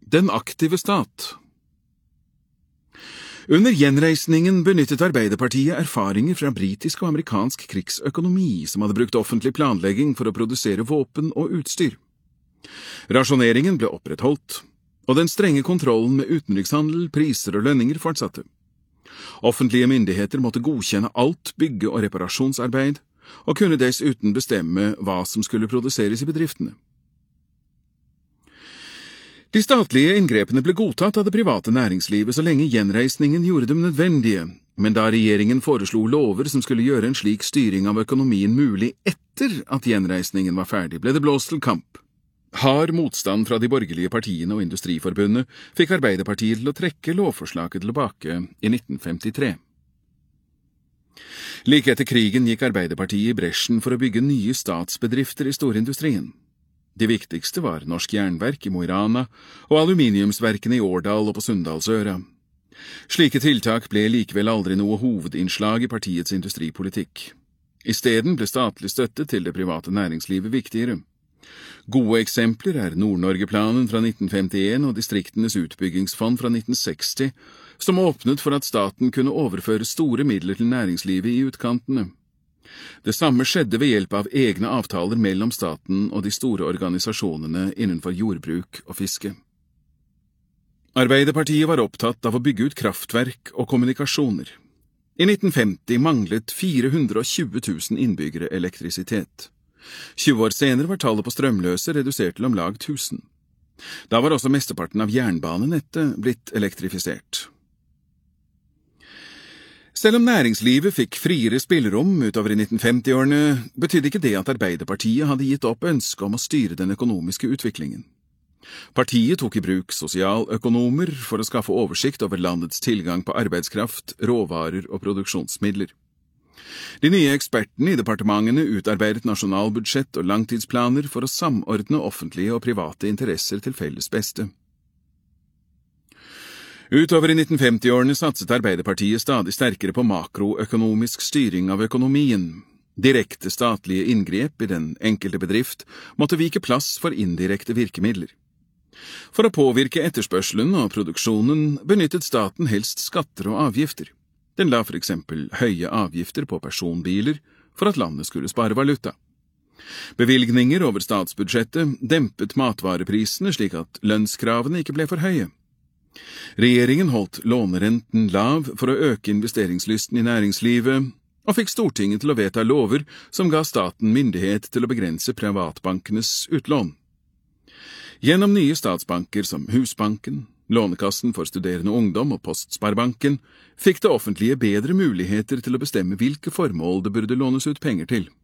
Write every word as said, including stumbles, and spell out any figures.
Den aktive stat. Under gjenreisningen benyttet Arbeiderpartiet erfaringer fra britisk og amerikansk krigsøkonomi som hadde brukt offentlig planlegging for å produsere våpen og utstyr. Rasjoneringen ble opprettholdt, og den strenge kontrollen med utenrikshandel, priser og lønninger fortsatte. Offentlige myndigheter måtte godkjenne alt bygge- og reparasjonsarbeid, og kunne dessuten bestemme hva som skulle produseres i bedriftene. De statlige inngrepene ble godtatt av det private næringslivet så lenge gjenreisningen gjorde dem nødvendige, men da regjeringen foreslo lover som skulle gjøre en slik styring av økonomien mulig etter at gjenreisningen var ferdig, ble det blåst til kamp. Hard motstand fra de borgerlige partiene og Industriforbundet fikk Arbeiderpartiet til å trekke lovforslaget tilbake i nitten femtitre. Like etter krigen gikk Arbeiderpartiet i bresjen for å bygge nye statsbedrifter i storindustrien. De viktigste var Norsk Jernverk i Mo i Rana og aluminiumsverkene i Årdal og på Sunndalsøra. Slike tiltak ble likevel aldri noe hovedinnslag i partiets industripolitikk. I stedet ble statlig støtte til det private næringslivet viktigere. Gode eksempler er Nord-Norge-planen fra nitten femtien og Distriktenes utbyggingsfond fra nitten seksti, som åpnet for at staten kunne overføre store midler til næringslivet i utkantene. Det samme skjedde ved hjelp av egne avtaler mellom staten og de store organisasjonene innenfor jordbruk og fiske. Arbeiderpartiet var opptatt av å bygge ut kraftverk og kommunikasjoner. I nitten femti manglet fire hundre og tjue tusen innbyggere elektrisitet. tjue år senere var tallet på strømløse redusert til om lag tusen. Da var også mesteparten av jernbanenettet blitt elektrifisert. Selv om næringslivet fikk friere spillerom utover i nitten femti-årene, betydde ikke det at Arbeiderpartiet hadde gitt opp ønsket om å styre den økonomiske utviklingen. Partiet tok i bruk sosialøkonomer for å skaffe oversikt over landets tilgang på arbeidskraft, råvarer og produksjonsmidler. De nye ekspertene i departementene utarbeidet nasjonalbudsjett og langtidsplaner for å samordne offentlige og private interesser til felles beste. Utover i nitten femti-årene satset Arbeiderpartiet stadig sterkere på makroøkonomisk styring av økonomien. Direkte statlige inngrep i den enkelte bedrift måtte vike plass for indirekte virkemidler. For å påvirke etterspørselen og produksjonen benyttet staten helst skatter og avgifter. Den la for eksempel høye avgifter på personbiler for at landet skulle spare valuta. Bevilgninger over statsbudsjettet dempet matvareprisene slik at lønnskravene ikke ble for høye. Regjeringen holdt lånerenten lav for å øke investeringslysten i næringslivet, og fikk Stortinget til å vedta lover som ga staten myndighet til å begrense privatbankenes utlån. Gjennom nye statsbanker som Husbanken, Lånekassen for studerende ungdom og Postsparebanken fikk det offentlige bedre muligheter til å bestemme hvilke formål det burde lånes ut penger til.